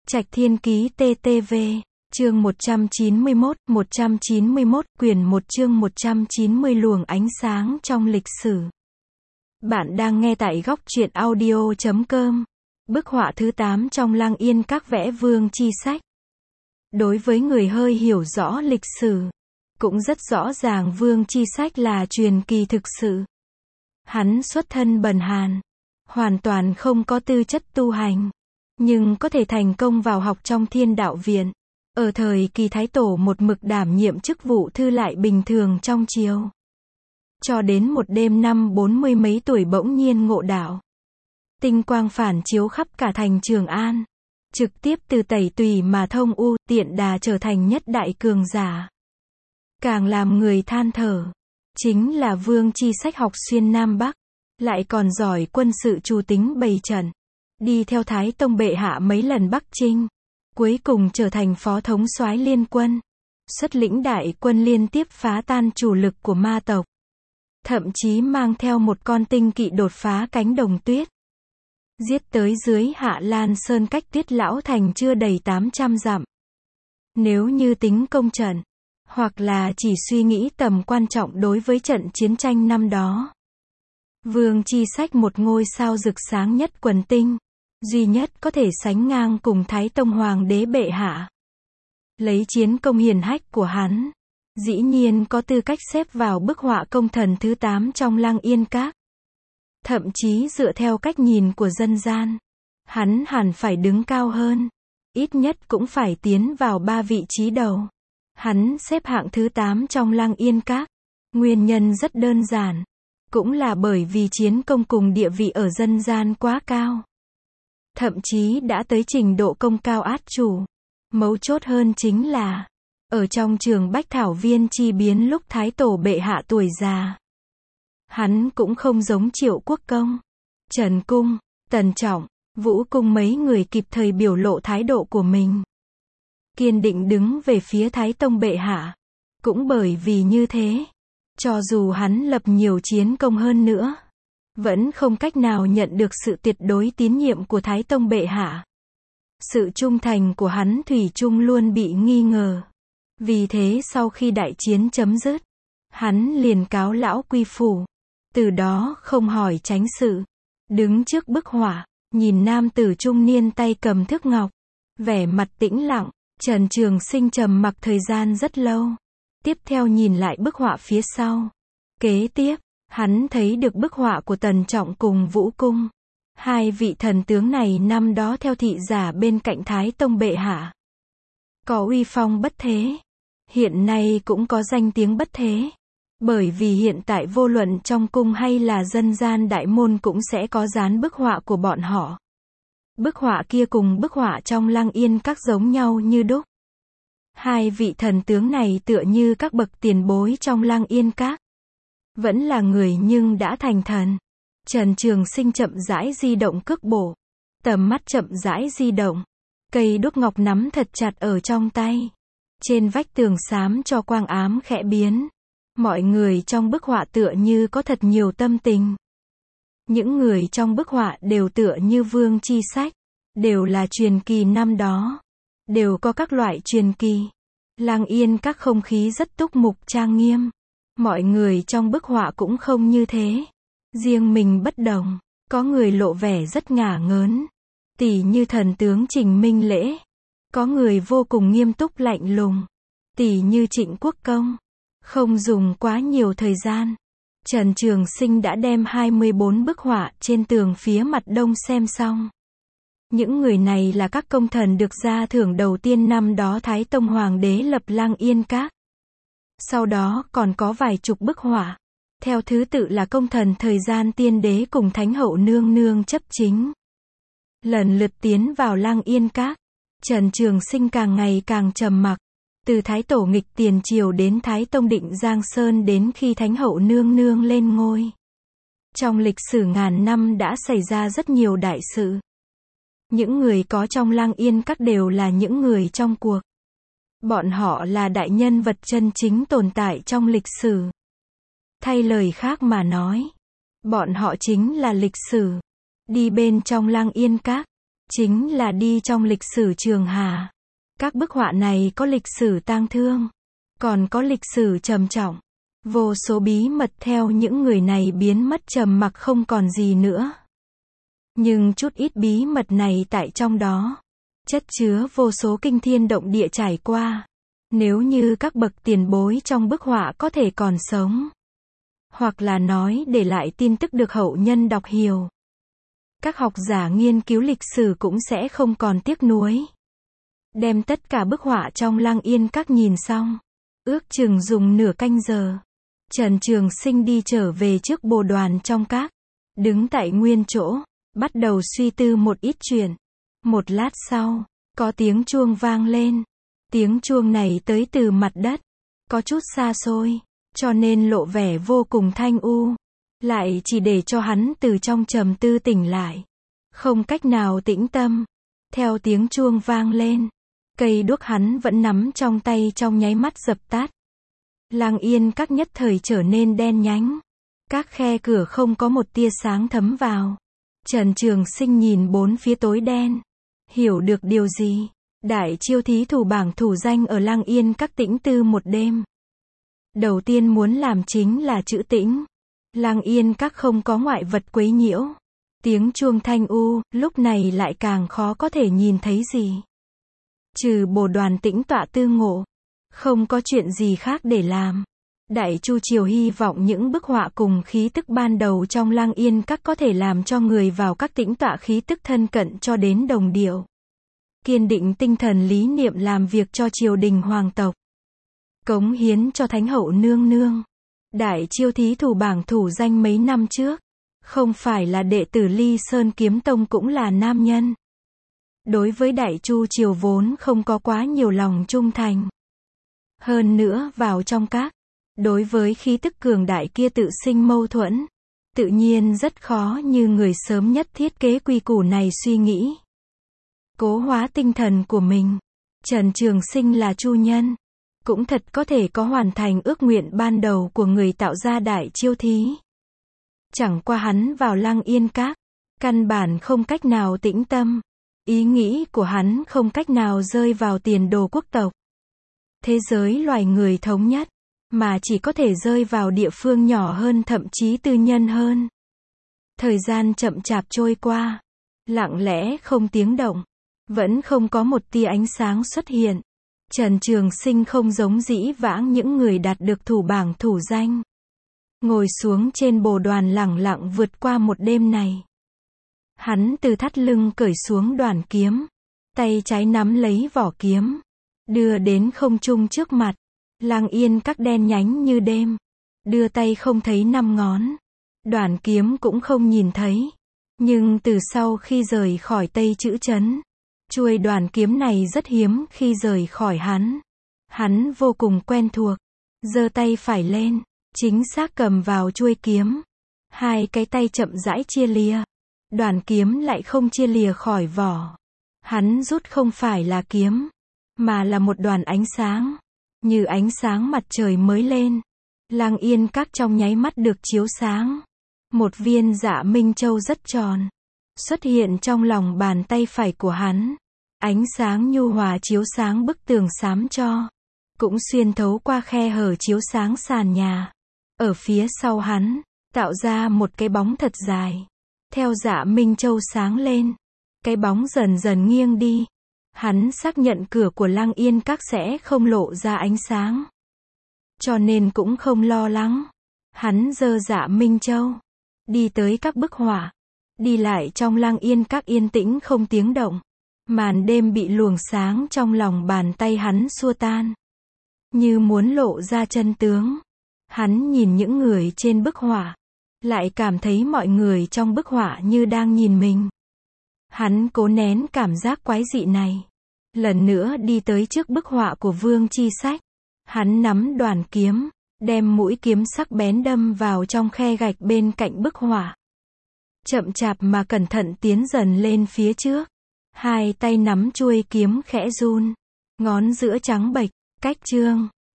Trạch Thiên Ký TTV, chương 191, quyển 1 chương 190 luồng ánh sáng trong lịch sử. Bạn đang nghe tại góc truyện audio.com. Bức họa thứ 8 trong Lăng Yên Các vẽ Vương Chi Sách. Đối với người hơi hiểu rõ lịch sử, cũng rất rõ ràng Vương Chi Sách là truyền kỳ thực sự. Hắn xuất thân bần hàn, hoàn toàn không có tư chất tu hành, nhưng có thể thành công vào học trong Thiên Đạo Viện. Ở thời kỳ Thái Tổ một mực đảm nhiệm chức vụ thư lại bình thường trong triều. Cho đến một đêm năm 40 mấy tuổi bỗng nhiên ngộ đạo. Tinh quang phản chiếu khắp cả thành Trường An. Trực tiếp từ tẩy tùy mà thông u, tiện đà trở thành nhất đại cường giả. Càng làm người than thở, chính là Vương Chi Sách học xuyên Nam Bắc, lại còn giỏi quân sự trù tính bày trận, đi theo Thái Tông bệ hạ mấy lần Bắc chinh, cuối cùng trở thành phó thống soái liên quân, xuất lĩnh đại quân liên tiếp phá tan chủ lực của ma tộc, thậm chí mang theo một con tinh kỵ đột phá cánh đồng tuyết, giết tới dưới Hạ Lan Sơn cách Tuyết Lão Thành chưa đầy 800 dặm. Nếu như tính công trận, hoặc là chỉ suy nghĩ tầm quan trọng đối với trận chiến tranh năm đó, Vương Chi Sách một ngôi sao rực sáng nhất quần tinh, duy nhất có thể sánh ngang cùng Thái Tông Hoàng đế bệ hạ. Lấy chiến công hiển hách của hắn, dĩ nhiên có tư cách xếp vào bức họa công thần thứ 8 trong Lăng Yên Các. Thậm chí dựa theo cách nhìn của dân gian, hắn hẳn phải đứng cao hơn, ít nhất cũng phải tiến vào 3 vị trí đầu. Hắn xếp hạng thứ 8 trong Lăng Yên Các. Nguyên nhân rất đơn giản, cũng là bởi vì chiến công cùng địa vị ở dân gian quá cao. Thậm chí đã tới trình độ công cao át chủ. Mấu chốt hơn chính là, ở trong trường Bách Thảo Viên chi biến lúc Thái Tổ bệ hạ tuổi già, hắn cũng không giống Triệu Quốc Công, Trần Cung, Tần Trọng, Vũ Cung mấy người kịp thời biểu lộ thái độ của mình, kiên định đứng về phía Thái Tông bệ hạ. Cũng bởi vì như thế, cho dù hắn lập nhiều chiến công hơn nữa, vẫn không cách nào nhận được sự tuyệt đối tín nhiệm của Thái Tông bệ hạ. Sự trung thành của hắn thủy chung luôn bị nghi ngờ. Vì thế sau khi đại chiến chấm dứt, hắn liền cáo lão quy phủ. Từ đó không hỏi tránh sự. Đứng trước bức họa, nhìn nam tử trung niên tay cầm thước ngọc, vẻ mặt tĩnh lặng. Trần Trường Sinh trầm mặc thời gian rất lâu. Tiếp theo nhìn lại bức họa phía sau. Kế tiếp, hắn thấy được bức họa của Tần Trọng cùng Vũ Cung. Hai vị thần tướng này năm đó theo thị giả bên cạnh Thái Tông bệ hạ, có uy phong bất thế. Hiện nay cũng có danh tiếng bất thế. Bởi vì hiện tại vô luận trong cung hay là dân gian đại môn cũng sẽ có dán bức họa của bọn họ. Bức họa kia cùng bức họa trong Lăng Yên Các giống nhau như đúc. Hai vị thần tướng này tựa như các bậc tiền bối trong Lăng Yên Các. Vẫn là người nhưng đã thành thần. Trần Trường Sinh chậm rãi di động cước bộ. Tầm mắt chậm rãi di động. Cây đuốc ngọc nắm thật chặt ở trong tay. Trên vách tường xám cho quang ám khẽ biến. Mọi người trong bức họa tựa như có thật nhiều tâm tình. Những người trong bức họa đều tựa như Vương Chi Sách. Đều là truyền kỳ năm đó. Đều có các loại truyền kỳ. Lăng Yên Các không khí rất túc mục trang nghiêm. Mọi người trong bức họa cũng không như thế. Riêng mình bất đồng. Có người lộ vẻ rất ngả ngớn, tỉ như thần tướng Trình Minh Lễ. Có người vô cùng nghiêm túc lạnh lùng, tỉ như Trịnh Quốc Công. Không dùng quá nhiều thời gian, Trần Trường Sinh đã đem 24 bức họa trên tường phía mặt đông xem xong. Những người này là các công thần được gia thưởng đầu tiên năm đó Thái Tông Hoàng đế lập Lăng Yên Các. Sau đó còn có vài chục bức họa, theo thứ tự là công thần thời gian tiên đế cùng Thánh hậu nương nương chấp chính. Lần lượt tiến vào Lăng Yên Các, Trần Trường Sinh càng ngày càng trầm mặc. Từ Thái Tổ nghịch tiền triều đến Thái Tông định Giang Sơn đến khi Thánh hậu nương nương lên ngôi. Trong lịch sử ngàn năm đã xảy ra rất nhiều đại sự. Những người có trong Lăng Yên Các đều là những người trong cuộc. Bọn họ là đại nhân vật chân chính tồn tại trong lịch sử. Thay lời khác mà nói, bọn họ chính là lịch sử. Đi bên trong Lăng Yên Các, chính là đi trong lịch sử Trường Hà. Các bức họa này có lịch sử tang thương, còn có lịch sử trầm trọng. Vô số bí mật theo những người này biến mất trầm mặc không còn gì nữa. Nhưng chút ít bí mật này tại trong đó, chất chứa vô số kinh thiên động địa trải qua. Nếu như các bậc tiền bối trong bức họa có thể còn sống, hoặc là nói để lại tin tức được hậu nhân đọc hiểu, các học giả nghiên cứu lịch sử cũng sẽ không còn tiếc nuối. Đem tất cả bức họa trong Lăng Yên Các nhìn xong, ước chừng dùng nửa canh giờ. Trần Trường Sinh đi trở về trước bồ đoàn trong các, đứng tại nguyên chỗ, bắt đầu suy tư một ít chuyện. Một lát sau, có tiếng chuông vang lên. Tiếng chuông này tới từ mặt đất, có chút xa xôi, cho nên lộ vẻ vô cùng thanh u, lại chỉ để cho hắn từ trong trầm tư tỉnh lại, không cách nào tĩnh tâm. Theo tiếng chuông vang lên, cây đuốc hắn vẫn nắm trong tay trong nháy mắt dập tắt. Lăng Yên Các nhất thời trở nên đen nhánh, các khe cửa không có một tia sáng thấm vào. Trần Trường Sinh nhìn bốn phía tối đen, hiểu được điều gì. Đại chiêu thí thủ bảng thủ danh ở Lăng Yên Các tĩnh tư một đêm. Đầu tiên muốn làm chính là trữ tĩnh. Lăng Yên Các không có ngoại vật quấy nhiễu. Tiếng chuông thanh u, lúc này lại càng khó có thể nhìn thấy gì. Trừ bồ đoàn tĩnh tọa tư ngộ, không có chuyện gì khác để làm. Đại Chu Triều hy vọng những bức họa cùng khí tức ban đầu trong Lăng Yên Các có thể làm cho người vào các tĩnh tọa khí tức thân cận cho đến đồng điệu. Kiên định tinh thần lý niệm làm việc cho triều đình hoàng tộc, cống hiến cho Thánh hậu nương nương. Đại chiêu thí thủ bảng thủ danh mấy năm trước, không phải là đệ tử Ly Sơn Kiếm Tông cũng là nam nhân. Đối với Đại Chu Triều vốn không có quá nhiều lòng trung thành. Hơn nữa vào trong các, đối với khí tức cường đại kia tự sinh mâu thuẫn, tự nhiên rất khó như người sớm nhất thiết kế quy củ này suy nghĩ. Cố hóa tinh thần của mình. Trần Trường Sinh là chu nhân, cũng thật có thể có hoàn thành ước nguyện ban đầu của người tạo ra đại chiêu thí. Chẳng qua hắn vào Lăng Yên Các, căn bản không cách nào tĩnh tâm. Ý nghĩ của hắn không cách nào rơi vào tiền đồ quốc tộc, thế giới loài người thống nhất, mà chỉ có thể rơi vào địa phương nhỏ hơn, thậm chí tư nhân hơn. Thời gian chậm chạp trôi qua, lặng lẽ không tiếng động. Vẫn không có một tia ánh sáng xuất hiện. Trần Trường Sinh không giống dĩ vãng những người đạt được thủ bảng thủ danh. Ngồi xuống trên bồ đoàn lẳng lặng vượt qua một đêm này. Hắn từ thắt lưng cởi xuống đoàn kiếm. Tay trái nắm lấy vỏ kiếm, đưa đến không trung trước mặt. Lăng Yên Các đen nhánh như đêm. Đưa tay không thấy năm ngón. Đoàn kiếm cũng không nhìn thấy. Nhưng từ sau khi rời khỏi Tây Trữ Trấn, chuôi đoàn kiếm này rất hiếm khi rời khỏi hắn. Hắn vô cùng quen thuộc. Giơ tay phải lên, chính xác cầm vào chuôi kiếm. Hai cái tay chậm rãi chia lìa. Đoàn kiếm lại không chia lìa khỏi vỏ. Hắn rút không phải là kiếm, mà là một đoàn ánh sáng. Như ánh sáng mặt trời mới lên. Lăng Yên Các trong nháy mắt được chiếu sáng. Một viên Dạ Minh Châu rất tròn xuất hiện trong lòng bàn tay phải của hắn. Ánh sáng nhu hòa chiếu sáng bức tường xám cho, cũng xuyên thấu qua khe hở chiếu sáng sàn nhà. Ở phía sau hắn, tạo ra một cái bóng thật dài. Theo Dạ Minh Châu sáng lên, cái bóng dần dần nghiêng đi. Hắn xác nhận cửa của Lăng Yên Các sẽ không lộ ra ánh sáng, cho nên cũng không lo lắng. Hắn giơ Dạ Minh Châu, đi tới các bức họa, đi lại trong Lăng Yên Các yên tĩnh không tiếng động. Màn đêm bị luồng sáng trong lòng bàn tay hắn xua tan, như muốn lộ ra chân tướng. Hắn nhìn những người trên bức họa, lại cảm thấy mọi người trong bức họa như đang nhìn mình. Hắn cố nén cảm giác quái dị này, lần nữa đi tới trước bức họa của Vương Chi Sách. Hắn nắm đoàn kiếm, đem mũi kiếm sắc bén đâm vào trong khe gạch bên cạnh bức họa. Chậm chạp mà cẩn thận tiến dần lên phía trước. Hai tay nắm chuôi kiếm khẽ run, ngón giữa trắng bệch, cách chương.